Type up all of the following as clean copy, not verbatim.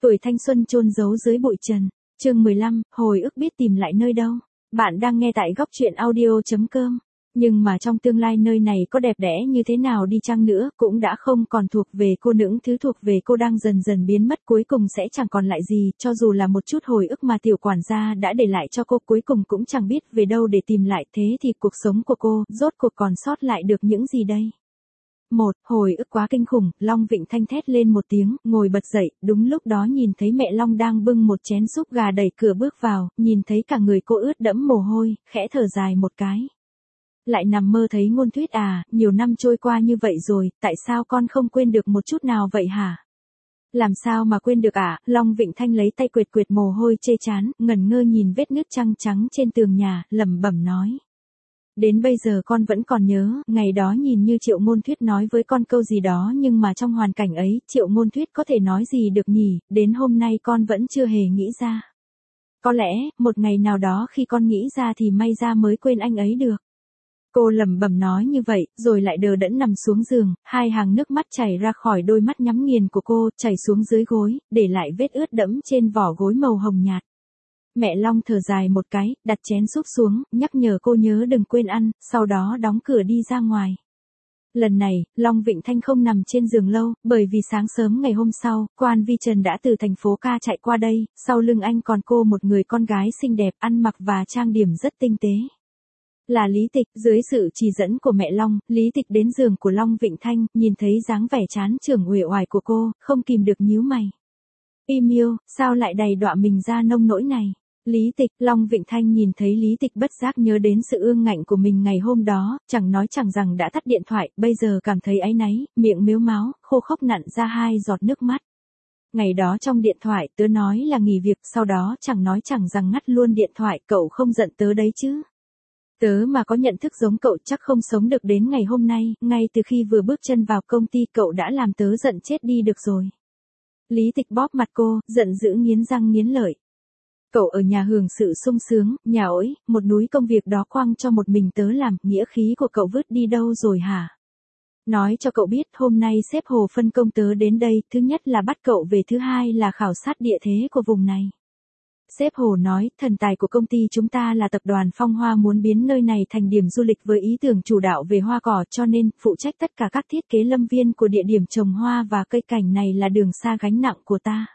Tuổi thanh xuân chôn giấu dưới bụi trần. Chương 15, hồi ức biết tìm lại nơi đâu. Bạn đang nghe tại góc truyện audio.com. Nhưng mà trong tương lai nơi này có đẹp đẽ như thế nào đi chăng nữa, cũng đã không còn thuộc về cô, những thứ thuộc về cô đang dần dần biến mất, cuối cùng sẽ chẳng còn lại gì, cho dù là một chút hồi ức mà tiểu quản gia đã để lại cho cô, cuối cùng cũng chẳng biết về đâu để tìm lại. Thế thì cuộc sống của cô, rốt cuộc còn sót lại được những gì đây? Hồi ức quá kinh khủng, Long Vịnh Thanh thét lên một tiếng, ngồi bật dậy, đúng lúc đó nhìn thấy mẹ Long đang bưng một chén súp gà đẩy cửa bước vào, nhìn thấy cả người cô ướt đẫm mồ hôi, khẽ thở dài một cái. Lại nằm mơ thấy Ngôn Tuyết à, nhiều năm trôi qua như vậy rồi, tại sao con không quên được một chút nào vậy hả? Làm sao mà quên được ạ? Long Vịnh Thanh lấy tay quệt quệt mồ hôi chê chán, ngẩn ngơ nhìn vết nứt trăng trắng trên tường nhà, lẩm bẩm nói. Đến bây giờ con vẫn còn nhớ, ngày đó nhìn như Triệu Ngôn Tuyết nói với con câu gì đó, nhưng mà trong hoàn cảnh ấy, Triệu Ngôn Tuyết có thể nói gì được nhỉ, đến hôm nay con vẫn chưa hề nghĩ ra. Có lẽ, một ngày nào đó khi con nghĩ ra thì may ra mới quên anh ấy được. Cô lẩm bẩm nói như vậy, rồi lại đờ đẫn nằm xuống giường, hai hàng nước mắt chảy ra khỏi đôi mắt nhắm nghiền của cô, chảy xuống dưới gối, để lại vết ướt đẫm trên vỏ gối màu hồng nhạt. Mẹ Long thở dài một cái, đặt chén súp xuống, nhắc nhở cô nhớ đừng quên ăn, sau đó đóng cửa đi ra ngoài. Lần này, Long Vịnh Thanh không nằm trên giường lâu, bởi vì sáng sớm ngày hôm sau, Quan Vi Trần đã từ thành phố ca chạy qua đây, sau lưng anh còn cô một người con gái xinh đẹp, ăn mặc và trang điểm rất tinh tế. Là Lý Tịch. Dưới sự chỉ dẫn của mẹ Long, Lý Tịch đến giường của Long Vịnh Thanh, nhìn thấy dáng vẻ chán chường uể oải của cô, không kìm được nhíu mày. Im yêu, sao lại đầy đọa mình ra nông nỗi này? Lý Tịch. Long Vịnh Thanh nhìn thấy Lý Tịch bất giác nhớ đến sự ương ngạnh của mình ngày hôm đó, chẳng nói chẳng rằng đã tắt điện thoại, bây giờ cảm thấy áy náy, miệng mếu máo, khô khốc nặn ra hai giọt nước mắt. Ngày đó trong điện thoại tớ nói là nghỉ việc, sau đó chẳng nói chẳng rằng ngắt luôn điện thoại, cậu không giận tớ đấy chứ? Tớ mà có nhận thức giống cậu chắc không sống được đến ngày hôm nay, ngay từ khi vừa bước chân vào công ty cậu đã làm tớ giận chết đi được rồi. Lý Tịch bóp mặt cô, giận dữ nghiến răng nghiến lợi. Cậu ở nhà hưởng sự sung sướng, nhà ối, một núi công việc đó quăng cho một mình tớ làm, nghĩa khí của cậu vứt đi đâu rồi hả? Nói cho cậu biết, hôm nay sếp Hồ phân công tớ đến đây, thứ nhất là bắt cậu về, thứ hai là khảo sát địa thế của vùng này. Sếp Hồ nói, thần tài của công ty chúng ta là tập đoàn Phong Hoa muốn biến nơi này thành điểm du lịch với ý tưởng chủ đạo về hoa cỏ, cho nên, phụ trách tất cả các thiết kế lâm viên của địa điểm trồng hoa và cây cảnh này là đường xa gánh nặng của ta.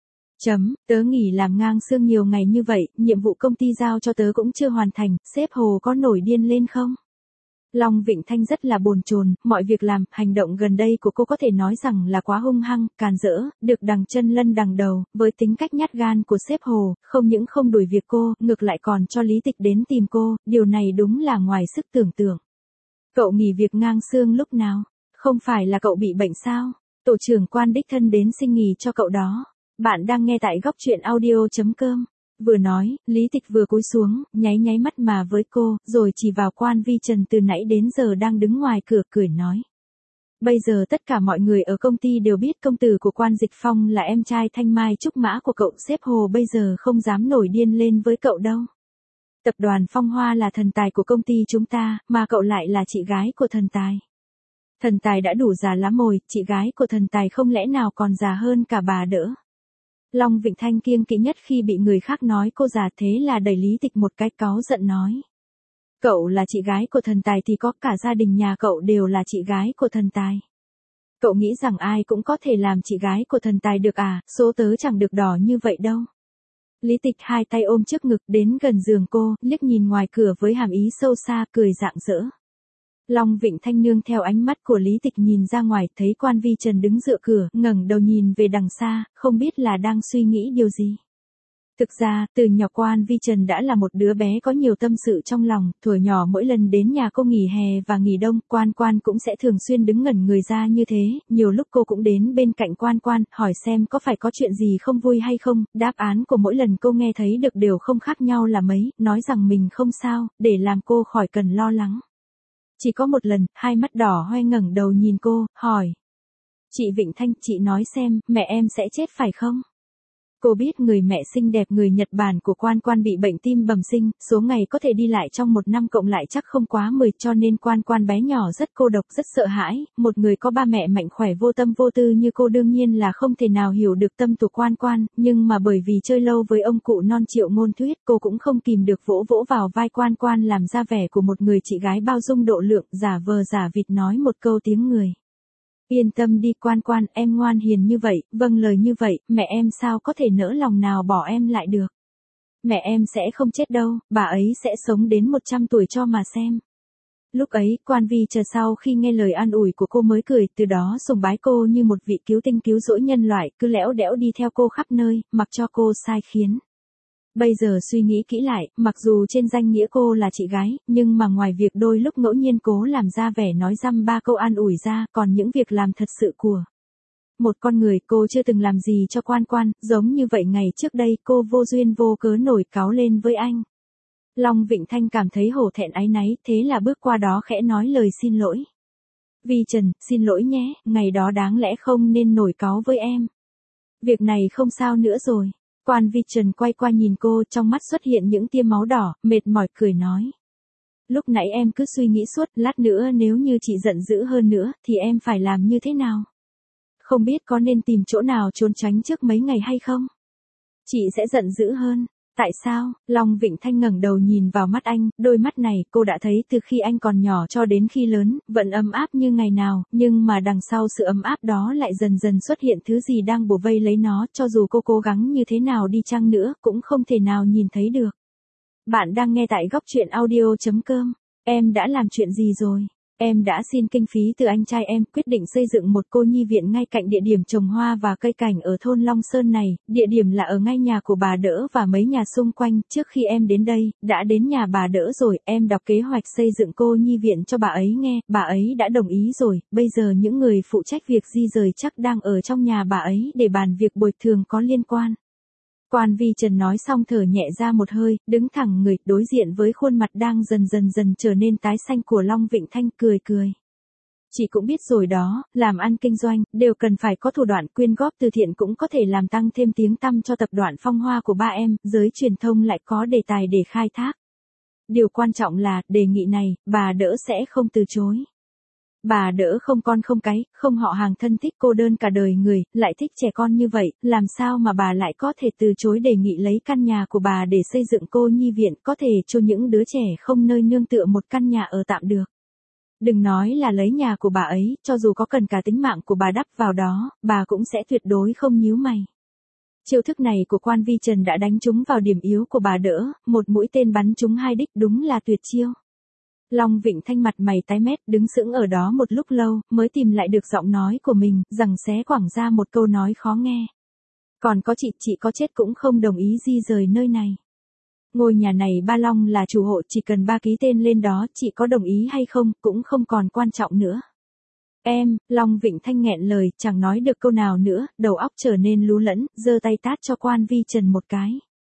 Tớ nghỉ làm ngang xương nhiều ngày như vậy, nhiệm vụ công ty giao cho tớ cũng chưa hoàn thành, sếp Hồ có nổi điên lên không? Long Vịnh Thanh rất là bồn chồn, mọi việc làm, hành động gần đây của cô có thể nói rằng là quá hung hăng, càn rỡ, được đằng chân lân đằng đầu, với tính cách nhát gan của sếp Hồ, không những không đuổi việc cô, ngược lại còn cho Lý Tịch đến tìm cô, điều này đúng là ngoài sức tưởng tượng. Cậu nghỉ việc ngang xương lúc nào? Không phải là cậu bị bệnh sao? Tổ trưởng Quan đích thân đến xin nghỉ cho cậu đó. Bạn đang nghe tại góc truyện audio.com. Vừa nói, Lý Tịch vừa cúi xuống, nháy mắt mà với cô, rồi chỉ vào Quan Vi Trần từ nãy đến giờ đang đứng ngoài cửa, cười nói. Bây giờ tất cả mọi người ở công ty đều biết công tử của Quan Dịch Phong là em trai thanh mai trúc mã của cậu, sếp Hồ bây giờ không dám nổi điên lên với cậu đâu. Tập đoàn Phong Hoa là thần tài của công ty chúng ta, mà cậu lại là chị gái của thần tài. Thần tài đã đủ già lắm rồi, chị gái của thần tài không lẽ nào còn già hơn cả bà đỡ. Long Vịnh Thanh kiêng kỵ nhất khi bị người khác nói cô già, thế là đẩy Lý Tịch một cái, cáu giận nói. Cậu là chị gái của thần tài thì có cả gia đình nhà cậu đều là chị gái của thần tài. Cậu nghĩ rằng ai cũng có thể làm chị gái của thần tài được à, số tớ chẳng được đỏ như vậy đâu. Lý Tịch hai tay ôm trước ngực đến gần giường cô, liếc nhìn ngoài cửa với hàm ý sâu xa, cười rạng rỡ. Long Vịnh Thanh nương theo ánh mắt của Lý Tịch nhìn ra ngoài, thấy Quan Vi Trần đứng dựa cửa, ngẩng đầu nhìn về đằng xa, không biết là đang suy nghĩ điều gì. Thực ra, từ nhỏ Quan Vi Trần đã là một đứa bé có nhiều tâm sự trong lòng, thuở nhỏ mỗi lần đến nhà cô nghỉ hè và nghỉ đông, Quan cũng sẽ thường xuyên đứng ngẩn người ra như thế, nhiều lúc cô cũng đến bên cạnh Quan, hỏi xem có phải có chuyện gì không vui hay không, đáp án của mỗi lần cô nghe thấy được đều không khác nhau là mấy, nói rằng mình không sao, để làm cô khỏi cần lo lắng. Chỉ có một lần, hai mắt đỏ hoe ngẩng đầu nhìn cô, hỏi. Chị Vịnh Thanh, chị nói xem, mẹ em sẽ chết phải không? Cô biết người mẹ xinh đẹp người Nhật Bản của Quan Quan bị bệnh tim bẩm sinh, số ngày có thể đi lại trong một năm cộng lại chắc không quá 10, cho nên Quan Quan bé nhỏ rất cô độc rất sợ hãi, một người có ba mẹ mạnh khỏe vô tâm vô tư như cô đương nhiên là không thể nào hiểu được tâm của Quan Quan, nhưng mà bởi vì chơi lâu với ông cụ non Triệu Ngôn Thuyết cô cũng không kìm được vỗ vỗ vào vai Quan Quan làm ra vẻ của một người chị gái bao dung độ lượng, giả vờ giả vịt nói một câu tiếng người. Yên tâm đi Quan Quan, em ngoan hiền như vậy, vâng lời như vậy, mẹ em sao có thể nỡ lòng nào bỏ em lại được. Mẹ em sẽ không chết đâu, bà ấy sẽ sống đến 100 tuổi cho mà xem. Lúc ấy, Quan Vi chờ sau khi nghe lời an ủi của cô mới cười, từ đó sùng bái cô như một vị cứu tinh cứu rỗi nhân loại, cứ lẽo đẽo đi theo cô khắp nơi, mặc cho cô sai khiến. Bây giờ suy nghĩ kỹ lại, mặc dù trên danh nghĩa cô là chị gái, nhưng mà ngoài việc đôi lúc ngẫu nhiên cố làm ra vẻ nói dăm ba câu an ủi ra, còn những việc làm thật sự của một con người, cô chưa từng làm gì cho Quan Quan, giống như vậy ngày trước đây cô vô duyên vô cớ nổi cáu lên với anh. Long Vịnh Thanh cảm thấy hổ thẹn áy náy, thế là bước qua đó khẽ nói lời xin lỗi. Vi Trần, xin lỗi nhé, ngày đó đáng lẽ không nên nổi cáu với em. Việc này không sao nữa rồi. Quan Vi Trần quay qua nhìn cô, trong mắt xuất hiện những tia máu đỏ, mệt mỏi cười nói. Lúc nãy em cứ suy nghĩ suốt, lát nữa nếu như chị giận dữ hơn nữa, thì em phải làm như thế nào? Không biết có nên tìm chỗ nào trốn tránh trước mấy ngày hay không? Chị sẽ giận dữ hơn. Tại sao? Long Vịnh Thanh ngẩng đầu nhìn vào mắt anh, đôi mắt này cô đã thấy từ khi anh còn nhỏ cho đến khi lớn, vẫn ấm áp như ngày nào, nhưng mà đằng sau sự ấm áp đó lại dần dần xuất hiện thứ gì đang bủa vây lấy nó, cho dù cô cố gắng như thế nào đi chăng nữa, cũng không thể nào nhìn thấy được. Bạn đang nghe tại góc truyện audio.com. Em đã làm chuyện gì rồi? Em đã xin kinh phí từ anh trai em, quyết định xây dựng một cô nhi viện ngay cạnh địa điểm trồng hoa và cây cảnh ở thôn Long Sơn này, địa điểm là ở ngay nhà của bà Đỡ và mấy nhà xung quanh. Trước khi em đến đây, đã đến nhà bà Đỡ rồi, em đọc kế hoạch xây dựng cô nhi viện cho bà ấy nghe, bà ấy đã đồng ý rồi, bây giờ những người phụ trách việc di rời chắc đang ở trong nhà bà ấy để bàn việc bồi thường có liên quan. Quan Vi Trần nói xong thở nhẹ ra một hơi, đứng thẳng người, đối diện với khuôn mặt đang dần trở nên tái xanh của Long Vịnh Thanh, cười cười. Chị cũng biết rồi đó, làm ăn kinh doanh, đều cần phải có thủ đoạn, quyên góp từ thiện cũng có thể làm tăng thêm tiếng tăm cho tập đoàn Phong Hoa của ba em, giới truyền thông lại có đề tài để khai thác. Điều quan trọng là, đề nghị này, bà Đỡ sẽ không từ chối. Bà Đỡ không con không cái, không họ hàng thân thích cô đơn cả đời người, lại thích trẻ con như vậy, làm sao mà bà lại có thể từ chối đề nghị lấy căn nhà của bà để xây dựng cô nhi viện, có thể cho những đứa trẻ không nơi nương tựa một căn nhà ở tạm được. Đừng nói là lấy nhà của bà ấy, cho dù có cần cả tính mạng của bà đắp vào đó, bà cũng sẽ tuyệt đối không nhíu mày. Chiêu thức này của Quan Vi Trần đã đánh trúng vào điểm yếu của bà Đỡ, một mũi tên bắn trúng hai đích, đúng là tuyệt chiêu. Long Vịnh Thanh mặt mày tái mét, đứng sững ở đó một lúc lâu, mới tìm lại được giọng nói của mình, rằng xé quẳng ra một câu nói khó nghe. Còn có chị có chết cũng không đồng ý di rời nơi này. Ngôi nhà này ba Long là chủ hộ, chỉ cần ba ký tên lên đó, chị có đồng ý hay không, cũng không còn quan trọng nữa. Em, Long Vịnh Thanh nghẹn lời, chẳng nói được câu nào nữa, đầu óc trở nên lú lẫn, giơ tay tát cho Quan Vi Trần một cái.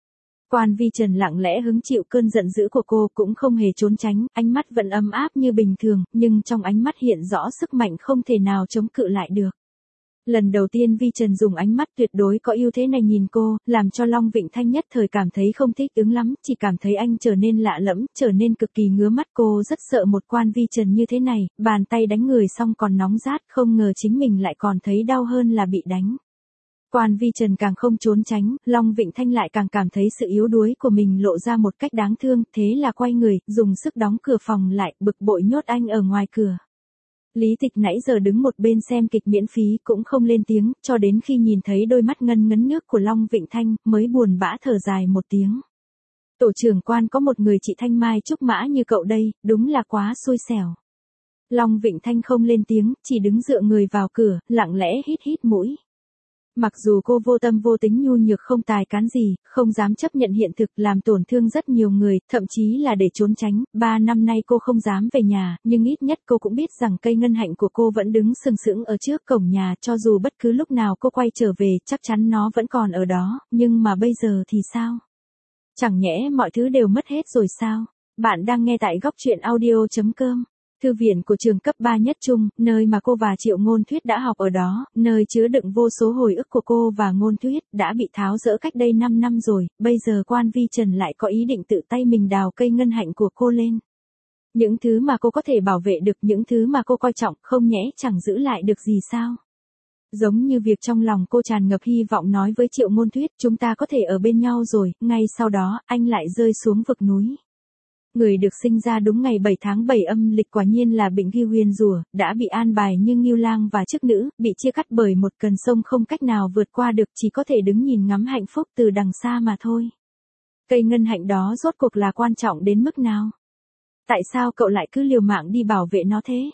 Quan Vi Trần lặng lẽ hứng chịu cơn giận dữ của cô, cũng không hề trốn tránh, ánh mắt vẫn ấm áp như bình thường, nhưng trong ánh mắt hiện rõ sức mạnh không thể nào chống cự lại được. Lần đầu tiên Vi Trần dùng ánh mắt tuyệt đối có ưu thế này nhìn cô, làm cho Long Vịnh Thanh nhất thời cảm thấy không thích ứng lắm, chỉ cảm thấy anh trở nên lạ lẫm, trở nên cực kỳ ngứa mắt. Cô rất sợ một Quan Vi Trần như thế này, bàn tay đánh người xong còn nóng rát, không ngờ chính mình lại còn thấy đau hơn là bị đánh. Quan Vi Trần càng không trốn tránh, Long Vịnh Thanh lại càng cảm thấy sự yếu đuối của mình lộ ra một cách đáng thương, thế là quay người, dùng sức đóng cửa phòng lại, bực bội nhốt anh ở ngoài cửa. Lý Tịch nãy giờ đứng một bên xem kịch miễn phí cũng không lên tiếng, cho đến khi nhìn thấy đôi mắt ngân ngấn nước của Long Vịnh Thanh, mới buồn bã thở dài một tiếng. Tổ trưởng Quan có một người chị thanh mai trúc mã như cậu đây, đúng là quá xui xẻo. Long Vịnh Thanh không lên tiếng, chỉ đứng dựa người vào cửa, lặng lẽ hít mũi. Mặc dù cô vô tâm vô tính nhu nhược không tài cán gì, không dám chấp nhận hiện thực, làm tổn thương rất nhiều người, thậm chí là để trốn tránh, 3 năm nay cô không dám về nhà, nhưng ít nhất cô cũng biết rằng cây ngân hạnh của cô vẫn đứng sừng sững ở trước cổng nhà, cho dù bất cứ lúc nào cô quay trở về, chắc chắn nó vẫn còn ở đó, nhưng mà bây giờ thì sao? Chẳng nhẽ mọi thứ đều mất hết rồi sao? Bạn đang nghe tại góc truyện audio.com. Thư viện của trường cấp 3 nhất trung, nơi mà cô và Triệu Ngôn Thuyết đã học ở đó, nơi chứa đựng vô số hồi ức của cô và Ngôn Thuyết, đã bị tháo dỡ cách đây 5 năm rồi, bây giờ Quan Vi Trần lại có ý định tự tay mình đào cây ngân hạnh của cô lên. Những thứ mà cô có thể bảo vệ được, những thứ mà cô coi trọng, không nhẽ chẳng giữ lại được gì sao? Giống như việc trong lòng cô tràn ngập hy vọng nói với Triệu Ngôn Thuyết, chúng ta có thể ở bên nhau rồi, ngay sau đó, anh lại rơi xuống vực núi. Người được sinh ra đúng ngày 7 tháng 7 âm lịch quả nhiên là Bỉnh Ghi Huyền Rùa, đã bị an bài như Ngưu Lang và chức nữ, bị chia cắt bởi một cần sông không cách nào vượt qua được, chỉ có thể đứng nhìn ngắm hạnh phúc từ đằng xa mà thôi. Cây ngân hạnh đó rốt cuộc là quan trọng đến mức nào? Tại sao cậu lại cứ liều mạng đi bảo vệ nó thế?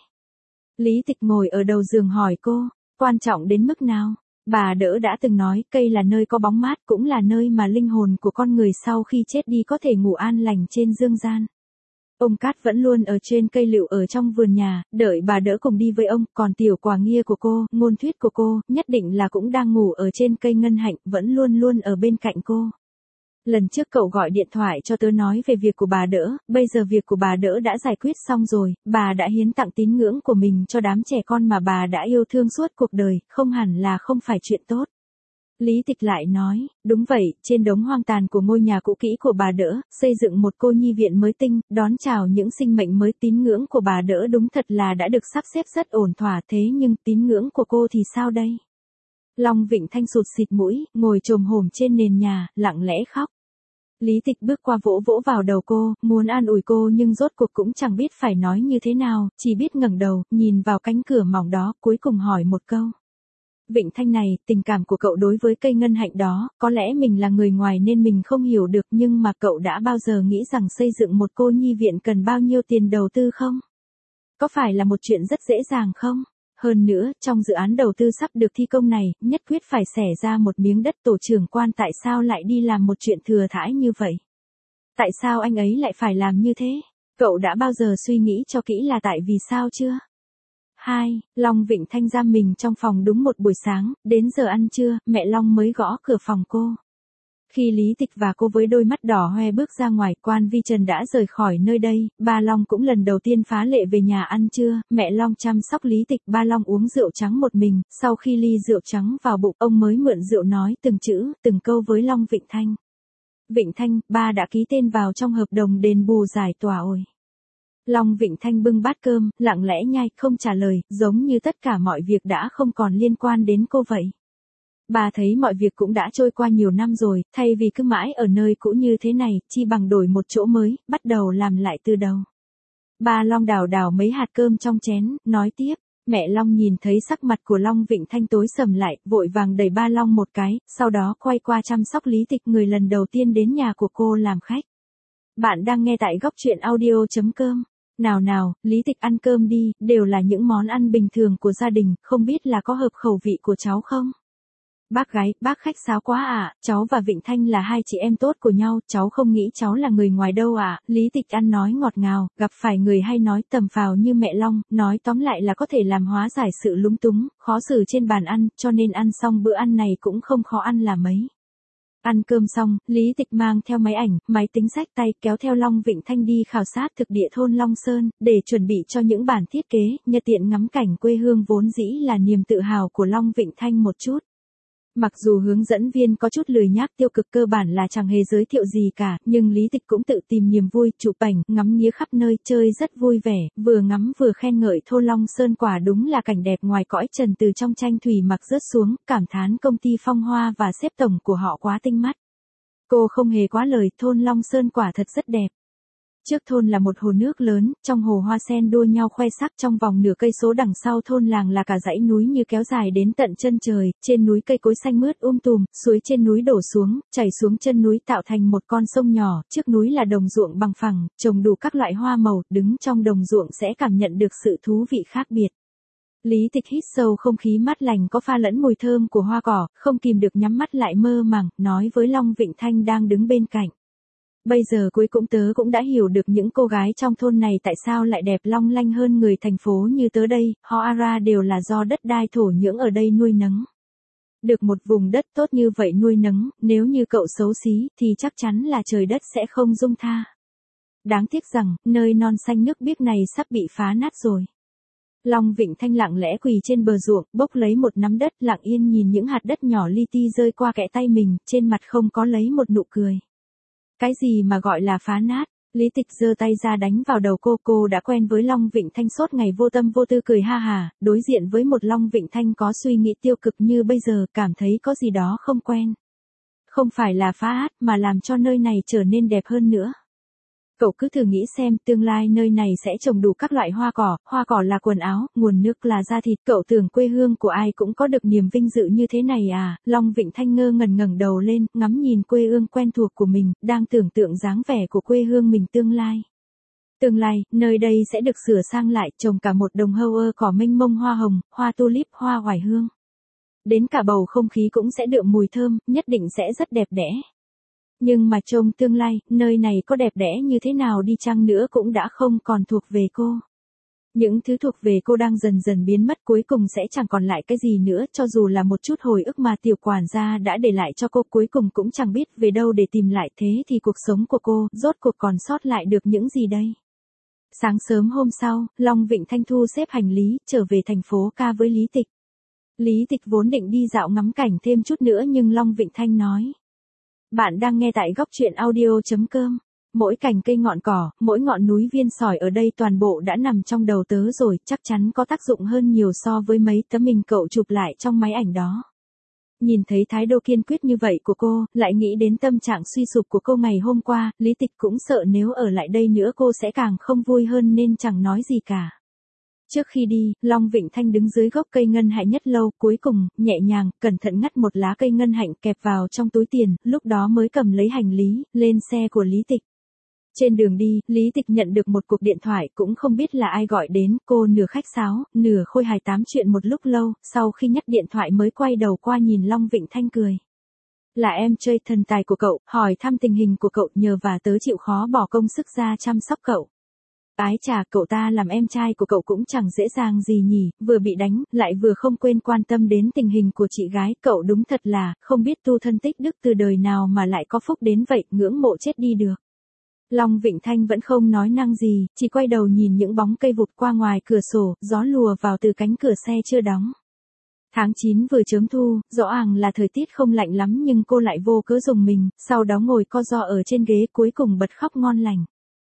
Lý Tịch ngồi ở đầu giường hỏi cô, quan trọng đến mức nào? Bà Đỡ đã từng nói, cây là nơi có bóng mát, cũng là nơi mà linh hồn của con người sau khi chết đi có thể ngủ an lành trên dương gian. Ông Cát vẫn luôn ở trên cây lựu ở trong vườn nhà, đợi bà Đỡ cùng đi với ông, còn tiểu Quả Nghia của cô, Ngôn Thuyết của cô, nhất định là cũng đang ngủ ở trên cây ngân hạnh, vẫn luôn luôn ở bên cạnh cô. Lần trước cậu gọi điện thoại cho tớ nói về việc của bà Đỡ, bây giờ việc của bà Đỡ đã giải quyết xong rồi, bà đã hiến tặng tín ngưỡng của mình cho đám trẻ con mà bà đã yêu thương suốt cuộc đời, không hẳn là không phải chuyện tốt. Lý Tịch lại nói, đúng vậy, trên đống hoang tàn của ngôi nhà cũ kỹ của bà Đỡ, xây dựng một cô nhi viện mới tinh, đón chào những sinh mệnh mới. Tín ngưỡng của bà Đỡ đúng thật là đã được sắp xếp rất ổn thỏa, thế nhưng tín ngưỡng của cô thì sao đây? Long Vịnh Thanh sụt xịt mũi, ngồi chồm hổm trên nền nhà, lặng lẽ khóc. Lý Tịch bước qua vỗ vỗ vào đầu cô, muốn an ủi cô nhưng rốt cuộc cũng chẳng biết phải nói như thế nào, chỉ biết ngẩng đầu, nhìn vào cánh cửa mỏng đó, cuối cùng hỏi một câu. Vịnh Thanh này, tình cảm của cậu đối với cây ngân hạnh đó, có lẽ mình là người ngoài nên mình không hiểu được, nhưng mà cậu đã bao giờ nghĩ rằng xây dựng một cô nhi viện cần bao nhiêu tiền đầu tư không? Có phải là một chuyện rất dễ dàng không? Hơn nữa, trong dự án đầu tư sắp được thi công này, nhất quyết phải xẻ ra một miếng đất. Tổ trưởng Quan tại sao lại đi làm một chuyện thừa thãi như vậy? Tại sao anh ấy lại phải làm như thế? Cậu đã bao giờ suy nghĩ cho kỹ là tại vì sao chưa? 2. Long Vịnh Thanh giam mình trong phòng đúng một buổi sáng, đến giờ ăn trưa, mẹ Long mới gõ cửa phòng cô. Khi Lý Tịch và cô với đôi mắt đỏ hoe bước ra ngoài, Quan Vi Trần đã rời khỏi nơi đây, ba Long cũng lần đầu tiên phá lệ về nhà ăn trưa, mẹ Long chăm sóc Lý Tịch, ba Long uống rượu trắng một mình, sau khi ly rượu trắng vào bụng, ông mới mượn rượu nói từng chữ, từng câu với Long Vịnh Thanh. Vịnh Thanh, ba đã ký tên vào trong hợp đồng đền bù giải tỏa ôi. Long Vịnh Thanh bưng bát cơm, lặng lẽ nhai, không trả lời, giống như tất cả mọi việc đã không còn liên quan đến cô vậy. Bà thấy mọi việc cũng đã trôi qua nhiều năm rồi, thay vì cứ mãi ở nơi cũ như thế này, chi bằng đổi một chỗ mới, bắt đầu làm lại từ đầu. Bà Long đào đào mấy hạt cơm trong chén, nói tiếp. Mẹ Long nhìn thấy sắc mặt của Long Vịnh Thanh tối sầm lại, vội vàng đẩy ba Long một cái, sau đó quay qua chăm sóc Lý Tịch, người lần đầu tiên đến nhà của cô làm khách. Bạn đang nghe tại góc truyện audio.com. Nào nào, Lý Tịch ăn cơm đi, đều là những món ăn bình thường của gia đình, không biết là có hợp khẩu vị của cháu không? Bác gái, bác khách sáo quá à, cháu và Vịnh Thanh là hai chị em tốt của nhau, cháu không nghĩ cháu là người ngoài đâu à, Lý Tịch ăn nói ngọt ngào, gặp phải người hay nói tầm phào như mẹ Long, nói tóm lại là có thể làm hóa giải sự lúng túng, khó xử trên bàn ăn, cho nên ăn xong bữa ăn này cũng không khó ăn là mấy. Ăn cơm xong, Lý Tịch mang theo máy ảnh, máy tính xách tay, kéo theo Long Vịnh Thanh đi khảo sát thực địa thôn Long Sơn, để chuẩn bị cho những bản thiết kế, nhân tiện ngắm cảnh quê hương vốn dĩ là niềm tự hào của Long Vịnh Thanh một chút. Mặc dù hướng dẫn viên có chút lười nhác tiêu cực, cơ bản là chẳng hề giới thiệu gì cả, nhưng Lý Tịch cũng tự tìm niềm vui, chụp ảnh, ngắm nghía khắp nơi, chơi rất vui vẻ, vừa ngắm vừa khen ngợi thôn Long Sơn, quả đúng là cảnh đẹp ngoài cõi trần, từ trong tranh thủy mặc rớt xuống, cảm thán công ty Phong Hoa và sếp tổng của họ quá tinh mắt. Cô không hề quá lời, thôn Long Sơn quả thật rất đẹp. Trước thôn là một hồ nước lớn, trong hồ hoa sen đua nhau khoe sắc, trong vòng nửa cây số đằng sau thôn làng là cả dãy núi như kéo dài đến tận chân trời, trên núi cây cối xanh mướt tùm, suối trên núi đổ xuống, chảy xuống chân núi tạo thành một con sông nhỏ, trước núi là đồng ruộng bằng phẳng, trồng đủ các loại hoa màu, đứng trong đồng ruộng sẽ cảm nhận được sự thú vị khác biệt. Lý Tịch hít sâu không khí mát lành có pha lẫn mùi thơm của hoa cỏ, không kìm được nhắm mắt lại mơ màng, nói với Long Vịnh Thanh đang đứng bên cạnh. Bây giờ cuối cùng tớ cũng đã hiểu được những cô gái trong thôn này tại sao lại đẹp long lanh hơn người thành phố như tớ đây, hóa ra đều là do đất đai thổ nhưỡng ở đây nuôi nấng. Được một vùng đất tốt như vậy nuôi nấng, nếu như cậu xấu xí, thì chắc chắn là trời đất sẽ không dung tha. Đáng tiếc rằng, nơi non xanh nước biếc này sắp bị phá nát rồi. Long Vịnh Thanh lặng lẽ quỳ trên bờ ruộng, bốc lấy một nắm đất, lặng yên nhìn những hạt đất nhỏ li ti rơi qua kẽ tay mình, trên mặt không có lấy một nụ cười. Cái gì mà gọi là phá nát? Lý Tịch giơ tay ra đánh vào đầu cô đã quen với Long Vịnh Thanh suốt ngày vô tâm vô tư cười ha hà, đối diện với một Long Vịnh Thanh có suy nghĩ tiêu cực như bây giờ, cảm thấy có gì đó không quen. Không phải là phá át, mà làm cho nơi này trở nên đẹp hơn nữa. Cậu cứ thử nghĩ xem, tương lai nơi này sẽ trồng đủ các loại hoa cỏ là quần áo, nguồn nước là da thịt, cậu tưởng quê hương của ai cũng có được niềm vinh dự như thế này à? Long Vịnh Thanh ngơ ngẩn ngẩng đầu lên, ngắm nhìn quê hương quen thuộc của mình, đang tưởng tượng dáng vẻ của quê hương mình tương lai. Tương lai, nơi đây sẽ được sửa sang lại, trồng cả một đồng hâu cỏ mênh mông hoa hồng, hoa tulip, hoa oải hương. Đến cả bầu không khí cũng sẽ đượm mùi thơm, nhất định sẽ rất đẹp đẽ. Nhưng mà trông tương lai, nơi này có đẹp đẽ như thế nào đi chăng nữa cũng đã không còn thuộc về cô. Những thứ thuộc về cô đang dần dần biến mất, cuối cùng sẽ chẳng còn lại cái gì nữa, cho dù là một chút hồi ức mà tiểu quản gia đã để lại cho cô, cuối cùng cũng chẳng biết về đâu để tìm lại, thế thì cuộc sống của cô, rốt cuộc còn sót lại được những gì đây? Sáng sớm hôm sau, Long Vịnh Thanh thu xếp hành lý, trở về thành phố ca với Lý Tịch. Lý Tịch vốn định đi dạo ngắm cảnh thêm chút nữa nhưng Long Vịnh Thanh nói. Bạn đang nghe tại góc truyện audio.com. Mỗi cành cây ngọn cỏ, mỗi ngọn núi viên sỏi ở đây toàn bộ đã nằm trong đầu tớ rồi, chắc chắn có tác dụng hơn nhiều so với mấy tấm hình cậu chụp lại trong máy ảnh đó. Nhìn thấy thái độ kiên quyết như vậy của cô, lại nghĩ đến tâm trạng suy sụp của cô ngày hôm qua, Lý Tịch cũng sợ nếu ở lại đây nữa cô sẽ càng không vui hơn nên chẳng nói gì cả. Trước khi đi, Long Vịnh Thanh đứng dưới gốc cây ngân hạnh nhất lâu, cuối cùng, nhẹ nhàng, cẩn thận ngắt một lá cây ngân hạnh kẹp vào trong túi tiền, lúc đó mới cầm lấy hành lý, lên xe của Lý Tịch. Trên đường đi, Lý Tịch nhận được một cuộc điện thoại, cũng không biết là ai gọi đến, cô nửa khách sáo, nửa khôi hài tám chuyện một lúc lâu, sau khi nhấc điện thoại mới quay đầu qua nhìn Long Vịnh Thanh cười. Là em chơi thần tài của cậu, hỏi thăm tình hình của cậu, nhờ và tớ chịu khó bỏ công sức ra chăm sóc cậu. Ái chà, cậu ta làm em trai của cậu cũng chẳng dễ dàng gì nhỉ, vừa bị đánh, lại vừa không quên quan tâm đến tình hình của chị gái, cậu đúng thật là, không biết tu thân tích đức từ đời nào mà lại có phúc đến vậy, ngưỡng mộ chết đi được. Long Vịnh Thanh vẫn không nói năng gì, chỉ quay đầu nhìn những bóng cây vụt qua ngoài cửa sổ, gió lùa vào từ cánh cửa xe chưa đóng. Tháng 9 vừa chớm thu, rõ ràng là thời tiết không lạnh lắm nhưng cô lại vô cớ rùng mình, sau đó ngồi co ro ở trên ghế cuối cùng bật khóc ngon lành.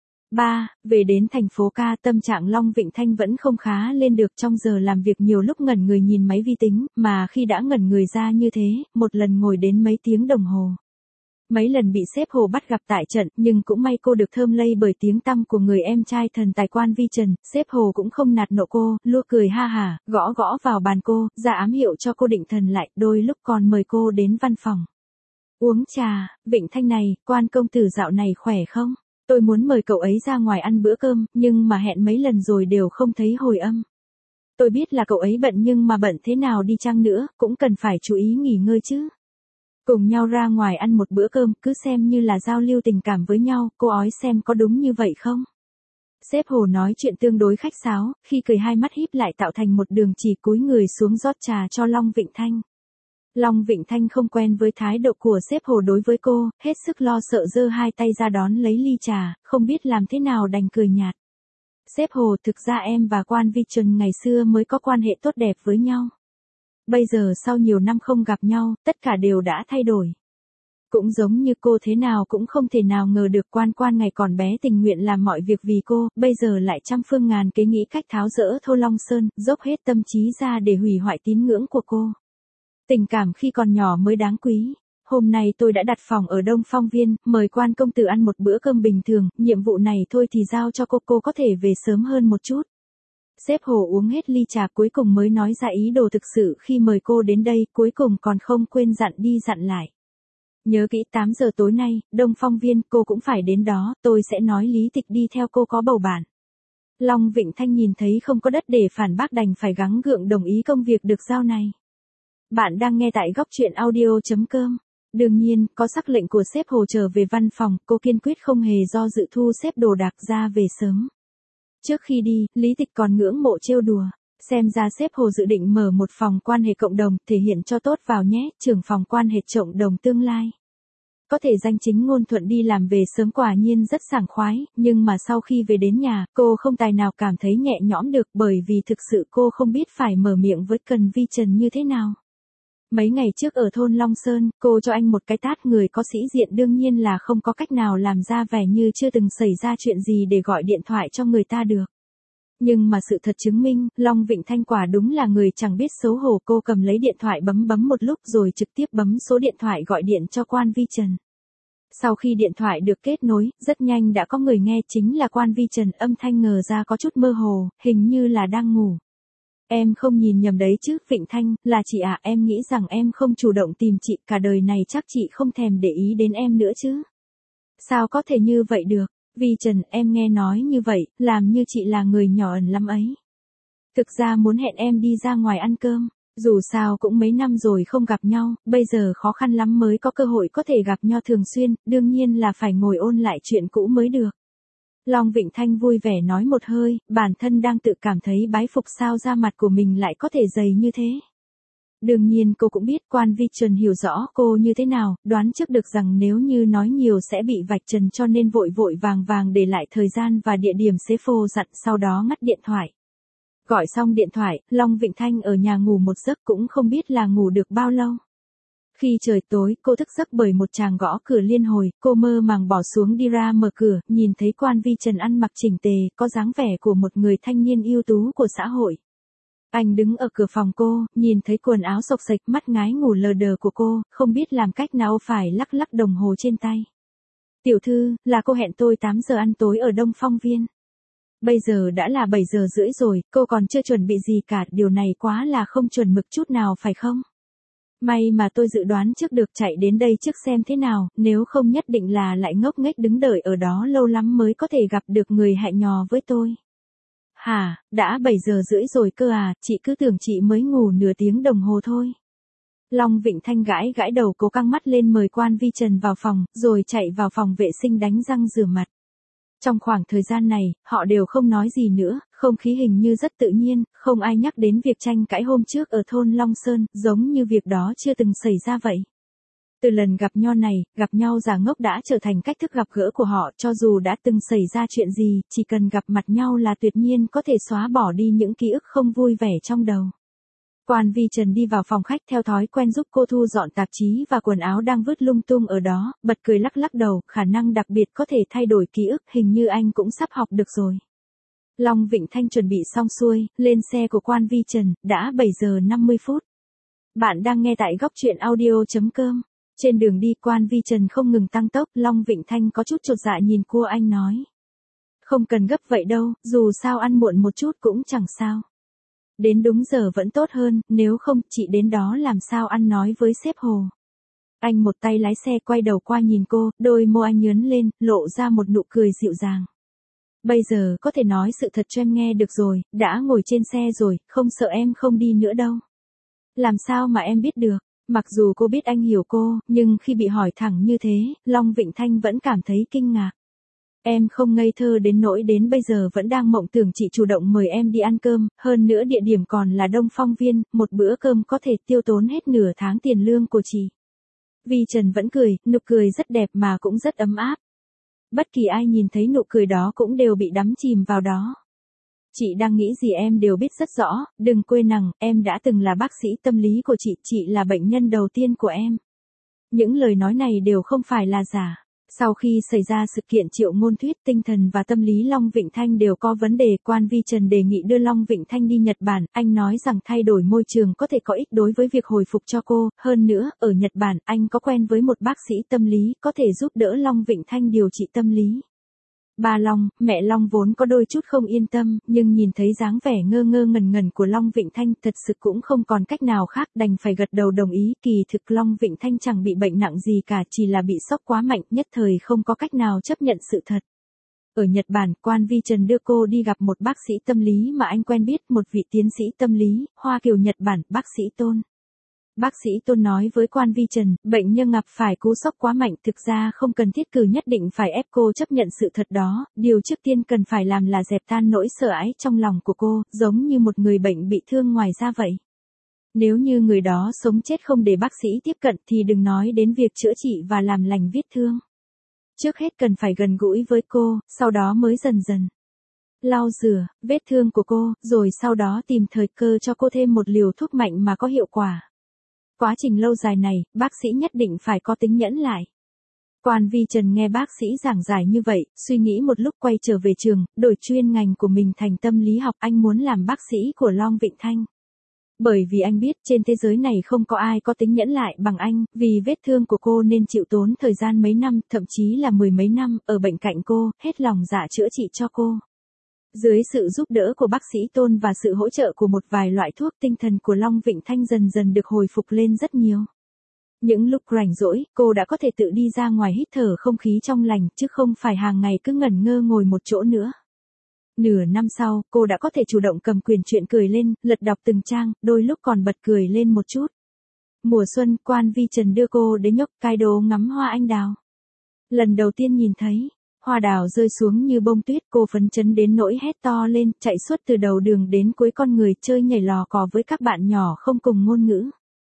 Về đến thành phố ca, tâm trạng Long Vịnh Thanh vẫn không khá lên được, trong giờ làm việc nhiều lúc ngẩn người nhìn máy vi tính, mà khi đã ngẩn người ra như thế, một lần ngồi đến mấy tiếng đồng hồ. Mấy lần bị sếp Hồ bắt gặp tại trận, nhưng cũng may cô được thơm lây bởi tiếng tăm của người em trai thần tài Quan Vi Trần, sếp Hồ cũng không nạt nộ cô, lua cười ha hả, gõ vào bàn cô, ra ám hiệu cho cô định thần lại, đôi lúc còn mời cô đến văn phòng. Uống trà, Vịnh Thanh này, Quan công tử dạo này khỏe không? Tôi muốn mời cậu ấy ra ngoài ăn bữa cơm, nhưng mà hẹn mấy lần rồi đều không thấy hồi âm. Tôi biết là cậu ấy bận nhưng mà bận thế nào đi chăng nữa, cũng cần phải chú ý nghỉ ngơi chứ. Cùng nhau ra ngoài ăn một bữa cơm, cứ xem như là giao lưu tình cảm với nhau, cô ói xem có đúng như vậy không? Sếp Hồ nói chuyện tương đối khách sáo, khi cười hai mắt híp lại tạo thành một đường chỉ, cúi người xuống rót trà cho Long Vịnh Thanh. Long Vịnh Thanh không quen với thái độ của sếp Hồ đối với cô, hết sức lo sợ giơ hai tay ra đón lấy ly trà, không biết làm thế nào đành cười nhạt. Sếp Hồ, thực ra em và Quan Vi Trần ngày xưa mới có quan hệ tốt đẹp với nhau. Bây giờ sau nhiều năm không gặp nhau, tất cả đều đã thay đổi. Cũng giống như cô, thế nào cũng không thể nào ngờ được Quan ngày còn bé tình nguyện làm mọi việc vì cô, bây giờ lại trăm phương ngàn kế nghĩ cách tháo dỡ Thô Long Sơn, dốc hết tâm trí ra để hủy hoại tín ngưỡng của cô. Tình cảm khi còn nhỏ mới đáng quý. Hôm nay tôi đã đặt phòng ở Đông Phong Viên, mời Quan công tử ăn một bữa cơm bình thường, nhiệm vụ này thôi thì giao cho cô có thể về sớm hơn một chút. Sếp Hồ uống hết ly trà cuối cùng mới nói ra ý đồ thực sự khi mời cô đến đây, cuối cùng còn không quên dặn đi dặn lại. Nhớ kỹ 8 giờ tối nay, Đông Phong Viên, cô cũng phải đến đó, tôi sẽ nói Lý Tịch đi theo cô có bầu bạn. Long Vịnh Thanh nhìn thấy không có đất để phản bác đành phải gắng gượng đồng ý công việc được giao này. Bạn đang nghe tại góc truyện audio.com. Đương nhiên, có sắc lệnh của sếp Hồ trở về văn phòng, cô kiên quyết không hề do dự thu xếp đồ đạc ra về sớm. Trước khi đi, Lý Tịch còn ngưỡng mộ trêu đùa. Xem ra sếp Hồ dự định mở một phòng quan hệ cộng đồng, thể hiện cho tốt vào nhé, trưởng phòng quan hệ cộng đồng tương lai. Có thể danh chính ngôn thuận đi làm về sớm quả nhiên rất sảng khoái, nhưng mà sau khi về đến nhà, cô không tài nào cảm thấy nhẹ nhõm được bởi vì thực sự cô không biết phải mở miệng với Cần Vi Trần như thế nào. Mấy ngày trước ở thôn Long Sơn, cô cho anh một cái tát, người có sĩ diện đương nhiên là không có cách nào làm ra vẻ như chưa từng xảy ra chuyện gì để gọi điện thoại cho người ta được. Nhưng mà sự thật chứng minh, Long Vịnh Thanh quả đúng là người chẳng biết xấu hổ. Cô cầm lấy điện thoại bấm một lúc rồi trực tiếp bấm số điện thoại gọi điện cho Quan Vi Trần. Sau khi điện thoại được kết nối, rất nhanh đã có người nghe, chính là Quan Vi Trần, âm thanh ngờ ra có chút mơ hồ, hình như là đang ngủ. Em không nhìn nhầm đấy chứ, Vịnh Thanh, là chị à, em nghĩ rằng em không chủ động tìm chị, cả đời này chắc chị không thèm để ý đến em nữa chứ. Sao có thể như vậy được? Vi Trần, em nghe nói như vậy, làm như chị là người nhỏ ẩn lắm ấy. Thực ra muốn hẹn em đi ra ngoài ăn cơm, dù sao cũng mấy năm rồi không gặp nhau, bây giờ khó khăn lắm mới có cơ hội có thể gặp nhau thường xuyên, đương nhiên là phải ngồi ôn lại chuyện cũ mới được. Long Vịnh Thanh vui vẻ nói một hơi, bản thân đang tự cảm thấy bái phục sao da mặt của mình lại có thể dày như thế. Đương nhiên cô cũng biết Quan Vi Trần hiểu rõ cô như thế nào, đoán trước được rằng nếu như nói nhiều sẽ bị vạch trần, cho nên vội vàng để lại thời gian và địa điểm xế phô dặn, sau đó ngắt điện thoại. Gọi xong điện thoại, Long Vịnh Thanh ở nhà ngủ một giấc cũng không biết là ngủ được bao lâu. Khi trời tối, cô thức giấc bởi một tràng gõ cửa liên hồi, cô mơ màng bỏ xuống đi ra mở cửa, nhìn thấy Quan Vi Trần ăn mặc chỉnh tề, có dáng vẻ của một người thanh niên ưu tú của xã hội. Anh đứng ở cửa phòng cô, nhìn thấy quần áo xộc xệch, mắt ngái ngủ lờ đờ của cô, không biết làm cách nào phải lắc đồng hồ trên tay. Tiểu thư, là cô hẹn tôi 8 giờ ăn tối ở Đông Phong Viên. Bây giờ đã là 7 giờ rưỡi rồi, cô còn chưa chuẩn bị gì cả, điều này quá là không chuẩn mực chút nào phải không? May mà tôi dự đoán trước được, chạy đến đây trước xem thế nào, nếu không nhất định là lại ngốc nghếch đứng đợi ở đó lâu lắm mới có thể gặp được người hẹn nhò với tôi. Hả, đã 7 giờ rưỡi rồi cơ à, chị cứ tưởng chị mới ngủ nửa tiếng đồng hồ thôi. Long Vịnh Thanh gãi đầu, cố căng mắt lên mời Quan Vi Trần vào phòng, rồi chạy vào phòng vệ sinh đánh răng rửa mặt. Trong khoảng thời gian này, họ đều không nói gì nữa, không khí hình như rất tự nhiên, không ai nhắc đến việc tranh cãi hôm trước ở thôn Long Sơn, giống như việc đó chưa từng xảy ra vậy. Từ lần gặp nhau này, gặp nhau giả ngốc đã trở thành cách thức gặp gỡ của họ, cho dù đã từng xảy ra chuyện gì, chỉ cần gặp mặt nhau là tuyệt nhiên có thể xóa bỏ đi những ký ức không vui vẻ trong đầu. Quan Vi Trần đi vào phòng khách theo thói quen giúp cô thu dọn tạp chí và quần áo đang vứt lung tung ở đó, bật cười lắc đầu, khả năng đặc biệt có thể thay đổi ký ức, hình như anh cũng sắp học được rồi. Long Vịnh Thanh chuẩn bị xong xuôi, lên xe của Quan Vi Trần, đã 7 giờ 50 phút. Bạn đang nghe tại góc truyện audio.com. Trên đường đi, Quan Vi Trần không ngừng tăng tốc, Long Vịnh Thanh có chút chột dạ nhìn cô, anh nói. Không cần gấp vậy đâu, dù sao ăn muộn một chút cũng chẳng sao. Đến đúng giờ vẫn tốt hơn, nếu không, chị đến đó làm sao ăn nói với sếp Hồ. Anh một tay lái xe quay đầu qua nhìn cô, đôi môi anh nhướn lên, lộ ra một nụ cười dịu dàng. Bây giờ có thể nói sự thật cho em nghe được rồi, đã ngồi trên xe rồi, không sợ em không đi nữa đâu. Làm sao mà em biết được? Mặc dù cô biết anh hiểu cô, nhưng khi bị hỏi thẳng như thế, Long Vịnh Thanh vẫn cảm thấy kinh ngạc. Em không ngây thơ đến nỗi đến bây giờ vẫn đang mộng tưởng chị chủ động mời em đi ăn cơm, hơn nữa địa điểm còn là Đông Phong Viên, một bữa cơm có thể tiêu tốn hết nửa tháng tiền lương của chị. Vi Trần vẫn cười, nụ cười rất đẹp mà cũng rất ấm áp. Bất kỳ ai nhìn thấy nụ cười đó cũng đều bị đắm chìm vào đó. Chị đang nghĩ gì em đều biết rất rõ, đừng quên rằng, em đã từng là bác sĩ tâm lý của chị là bệnh nhân đầu tiên của em. Những lời nói này đều không phải là giả. Sau khi xảy ra sự kiện Triệu Ngôn Thuyết, tinh thần và tâm lý Long Vịnh Thanh đều có vấn đề, Quan Vi Trần đề nghị đưa Long Vịnh Thanh đi Nhật Bản, anh nói rằng thay đổi môi trường có thể có ích đối với việc hồi phục cho cô, hơn nữa, ở Nhật Bản, anh có quen với một bác sĩ tâm lý, có thể giúp đỡ Long Vịnh Thanh điều trị tâm lý. Ba Long, mẹ Long vốn có đôi chút không yên tâm, nhưng nhìn thấy dáng vẻ ngơ ngẩn của Long Vịnh Thanh thật sự cũng không còn cách nào khác, đành phải gật đầu đồng ý. Kỳ thực Long Vịnh Thanh chẳng bị bệnh nặng gì cả, chỉ là bị sốc quá mạnh, nhất thời không có cách nào chấp nhận sự thật. Ở Nhật Bản, Quan Vi Trần đưa cô đi gặp một bác sĩ tâm lý mà anh quen biết, một vị tiến sĩ tâm lý, Hoa Kiều Nhật Bản, bác sĩ Tôn. Bác sĩ Tôn nói với Quan Vi Trần, bệnh nhân gặp phải cú sốc quá mạnh, thực ra không cần thiết cử nhất định phải ép cô chấp nhận sự thật đó, điều trước tiên cần phải làm là dẹp tan nỗi sợ hãi trong lòng của cô, giống như một người bệnh bị thương ngoài da vậy. Nếu như người đó sống chết không để bác sĩ tiếp cận thì đừng nói đến việc chữa trị và làm lành vết thương. Trước hết cần phải gần gũi với cô, sau đó mới dần dần lau rửa vết thương của cô, rồi sau đó tìm thời cơ cho cô thêm một liều thuốc mạnh mà có hiệu quả. Quá trình lâu dài này, bác sĩ nhất định phải có tính nhẫn lại. Quan Vi Trần nghe bác sĩ giảng giải như vậy, suy nghĩ một lúc quay trở về trường, đổi chuyên ngành của mình thành tâm lý học. Anh muốn làm bác sĩ của Long Vịnh Thanh. Bởi vì anh biết trên thế giới này không có ai có tính nhẫn lại bằng anh, vì vết thương của cô nên chịu tốn thời gian mấy năm, thậm chí là mười mấy năm, ở bệnh cạnh cô, hết lòng dạ chữa trị cho cô. Dưới sự giúp đỡ của bác sĩ Tôn và sự hỗ trợ của một vài loại thuốc, tinh thần của Long Vịnh Thanh dần dần được hồi phục lên rất nhiều. Những lúc rảnh rỗi, cô đã có thể tự đi ra ngoài hít thở không khí trong lành, chứ không phải hàng ngày cứ ngẩn ngơ ngồi một chỗ nữa. Nửa năm sau, cô đã có thể chủ động cầm quyển truyện cười lên, lật đọc từng trang, đôi lúc còn bật cười lên một chút. Mùa xuân, Quan Vi Trần đưa cô đến Hokkaido ngắm hoa anh đào. Lần đầu tiên nhìn thấy hoa đào rơi xuống như bông tuyết, cô phấn chấn đến nỗi hét to lên, chạy suốt từ đầu đường đến cuối con người, chơi nhảy lò cò với các bạn nhỏ không cùng ngôn ngữ.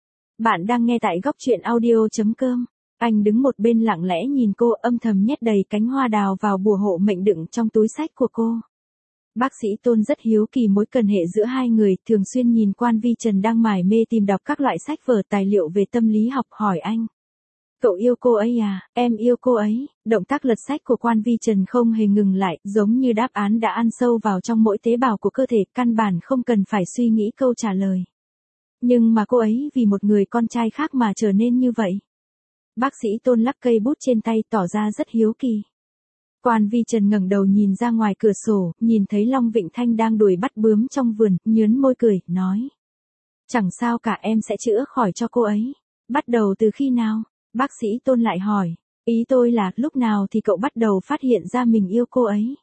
Bạn đang nghe tại góc truyện audio.com. Anh đứng một bên lặng lẽ nhìn cô, âm thầm nhét đầy cánh hoa đào vào bùa hộ mệnh đựng trong túi xách của cô. Bác sĩ Tôn rất hiếu kỳ mối quan hệ giữa hai người, thường xuyên nhìn Quan Vi Trần đang mải mê tìm đọc các loại sách vở tài liệu về tâm lý học, hỏi anh. Cậu yêu cô ấy à, em yêu cô ấy. Động tác lật sách của Quan Vi Trần không hề ngừng lại, giống như đáp án đã ăn sâu vào trong mỗi tế bào của cơ thể, căn bản không cần phải suy nghĩ câu trả lời. Nhưng mà cô ấy vì một người con trai khác mà trở nên như vậy. Bác sĩ Tôn lắc cây bút trên tay, tỏ ra rất hiếu kỳ. Quan Vi Trần ngẩng đầu nhìn ra ngoài cửa sổ, nhìn thấy Long Vịnh Thanh đang đuổi bắt bướm trong vườn, nhớn môi cười, nói. Chẳng sao cả, em sẽ chữa khỏi cho cô ấy. Bắt đầu từ khi nào? Bác sĩ Tôn lại hỏi. Ý tôi là, lúc nào thì cậu bắt đầu phát hiện ra mình yêu cô ấy?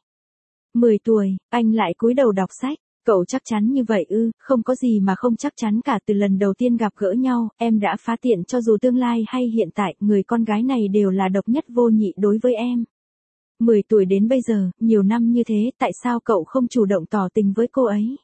10 tuổi, anh lại cúi đầu đọc sách. Cậu chắc chắn như vậy ư? Không có gì mà không chắc chắn cả, từ lần đầu tiên gặp gỡ nhau, em đã phá tiện, cho dù tương lai hay hiện tại, người con gái này đều là độc nhất vô nhị đối với em. 10 tuổi đến bây giờ, nhiều năm như thế, tại sao cậu không chủ động tỏ tình với cô ấy?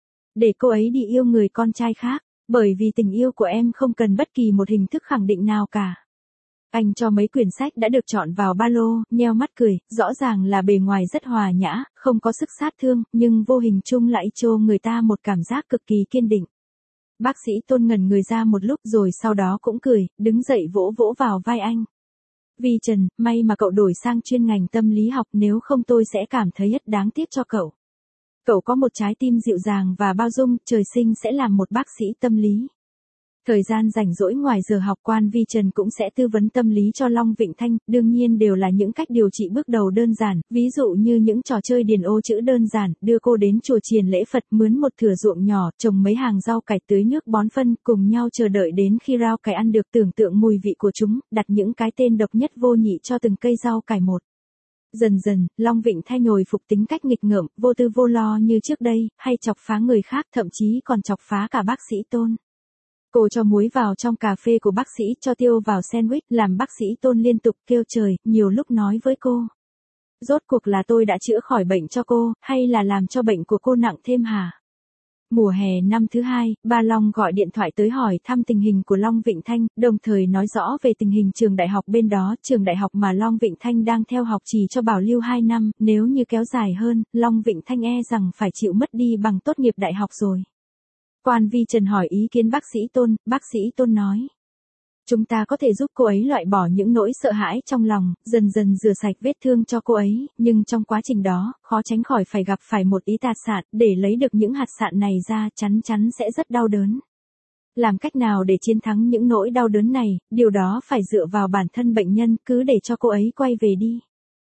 Để cô ấy đi yêu người con trai khác, bởi vì tình yêu của em không cần bất kỳ một hình thức khẳng định nào cả. Anh cho mấy quyển sách đã được chọn vào ba lô, nheo mắt cười, rõ ràng là bề ngoài rất hòa nhã, không có sức sát thương, nhưng vô hình chung lại cho người ta một cảm giác cực kỳ kiên định. Bác sĩ Tôn ngẩn người ra một lúc rồi sau đó cũng cười, đứng dậy vỗ vỗ vào vai anh. Vi Trần, may mà cậu đổi sang chuyên ngành tâm lý học, nếu không tôi sẽ cảm thấy rất đáng tiếc cho cậu. Cậu có một trái tim dịu dàng và bao dung, trời sinh sẽ làm một bác sĩ tâm lý. Thời gian rảnh rỗi ngoài giờ học, Quan Vi Trần cũng sẽ tư vấn tâm lý cho Long Vịnh Thanh, đương nhiên đều là những cách điều trị bước đầu đơn giản, ví dụ như những trò chơi điền ô chữ đơn giản, đưa cô đến chùa chiền lễ Phật, mướn một thửa ruộng nhỏ, trồng mấy hàng rau cải, tưới nước bón phân, cùng nhau chờ đợi đến khi rau cải ăn được, tưởng tượng mùi vị của chúng, đặt những cái tên độc nhất vô nhị cho từng cây rau cải một. Dần dần, Long Vịnh Thanh hồi phục tính cách nghịch ngợm, vô tư vô lo như trước đây, hay chọc phá người khác, thậm chí còn chọc phá cả bác sĩ Tôn. Cô cho muối vào trong cà phê của bác sĩ, cho tiêu vào sandwich, làm bác sĩ Tôn liên tục kêu trời, nhiều lúc nói với cô. Rốt cuộc là tôi đã chữa khỏi bệnh cho cô, hay là làm cho bệnh của cô nặng thêm hả? Mùa hè năm thứ 2, ba Long gọi điện thoại tới hỏi thăm tình hình của Long Vịnh Thanh, đồng thời nói rõ về tình hình trường đại học bên đó, trường đại học mà Long Vịnh Thanh đang theo học chỉ cho bảo lưu 2 năm, nếu như kéo dài hơn, Long Vịnh Thanh e rằng phải chịu mất đi bằng tốt nghiệp đại học rồi. Quan Vi Trần hỏi ý kiến bác sĩ Tôn nói. Chúng ta có thể giúp cô ấy loại bỏ những nỗi sợ hãi trong lòng, dần dần rửa sạch vết thương cho cô ấy, nhưng trong quá trình đó, khó tránh khỏi phải gặp phải một ít hạt sạn, để lấy được những hạt sạn này ra, chắn sẽ rất đau đớn. Làm cách nào để chiến thắng những nỗi đau đớn này, điều đó phải dựa vào bản thân bệnh nhân, cứ để cho cô ấy quay về đi.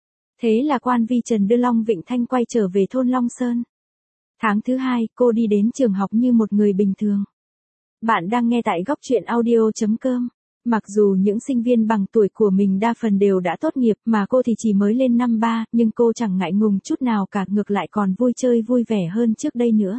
Thế là Quan Vi Trần đưa Long Vịnh Thanh quay trở về thôn Long Sơn. Tháng thứ 2, cô đi đến trường học như một người bình thường. Bạn đang nghe tại góc truyện audio.com. Mặc dù những sinh viên bằng tuổi của mình đa phần đều đã tốt nghiệp, mà cô thì chỉ mới lên năm 3, nhưng cô chẳng ngại ngùng chút nào cả, ngược lại còn vui chơi vui vẻ hơn trước đây nữa.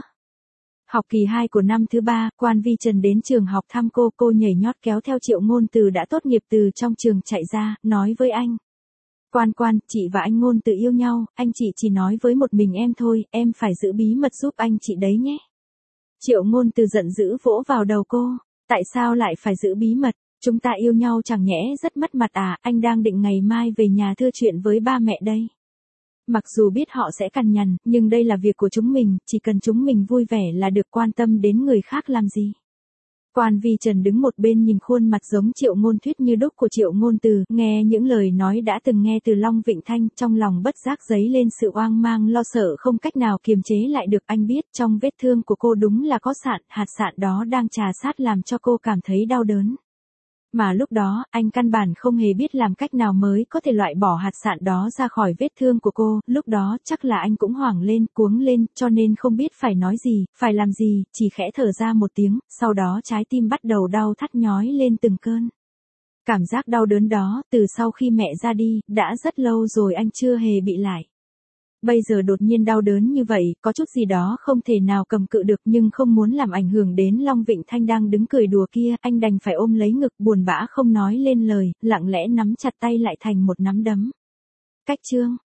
Học kỳ 2 của năm thứ 3, Quan Vi Trần đến trường học thăm cô nhảy nhót kéo theo Triệu Ngôn Từ đã tốt nghiệp từ trong trường chạy ra, nói với anh. Quan, chị và anh Ngôn Từ yêu nhau, anh chị chỉ nói với một mình em thôi, em phải giữ bí mật giúp anh chị đấy nhé. Triệu Ngôn Từ giận dữ vỗ vào đầu cô. Tại sao lại phải giữ bí mật? Chúng ta yêu nhau chẳng nhẽ rất mất mặt à? Anh đang định ngày mai về nhà thưa chuyện với ba mẹ đây. Mặc dù biết họ sẽ cằn nhằn, nhưng đây là việc của chúng mình, chỉ cần chúng mình vui vẻ là được, quan tâm đến người khác làm gì. Quan Vi Trần đứng một bên nhìn khuôn mặt giống Triệu Ngôn Thuyết như đúc của Triệu Ngôn Từ, nghe những lời nói đã từng nghe từ Long Vịnh Thanh, trong lòng bất giác dấy lên sự oang mang lo sợ không cách nào kiềm chế lại được. Anh biết trong vết thương của cô đúng là có sạn, hạt sạn đó đang trà sát làm cho cô cảm thấy đau đớn. Mà lúc đó, anh căn bản không hề biết làm cách nào mới có thể loại bỏ hạt sạn đó ra khỏi vết thương của cô, lúc đó chắc là anh cũng hoảng lên, cuống lên, cho nên không biết phải nói gì, phải làm gì, chỉ khẽ thở ra một tiếng, sau đó trái tim bắt đầu đau thắt nhói lên từng cơn. Cảm giác đau đớn đó, từ sau khi mẹ ra đi, đã rất lâu rồi anh chưa hề bị lại. Bây giờ đột nhiên đau đớn như vậy, có chút gì đó không thể nào cầm cự được, nhưng không muốn làm ảnh hưởng đến Long Vịnh Thanh đang đứng cười đùa kia, anh đành phải ôm lấy ngực, buồn bã không nói lên lời, lặng lẽ nắm chặt tay lại thành một nắm đấm. Cách chương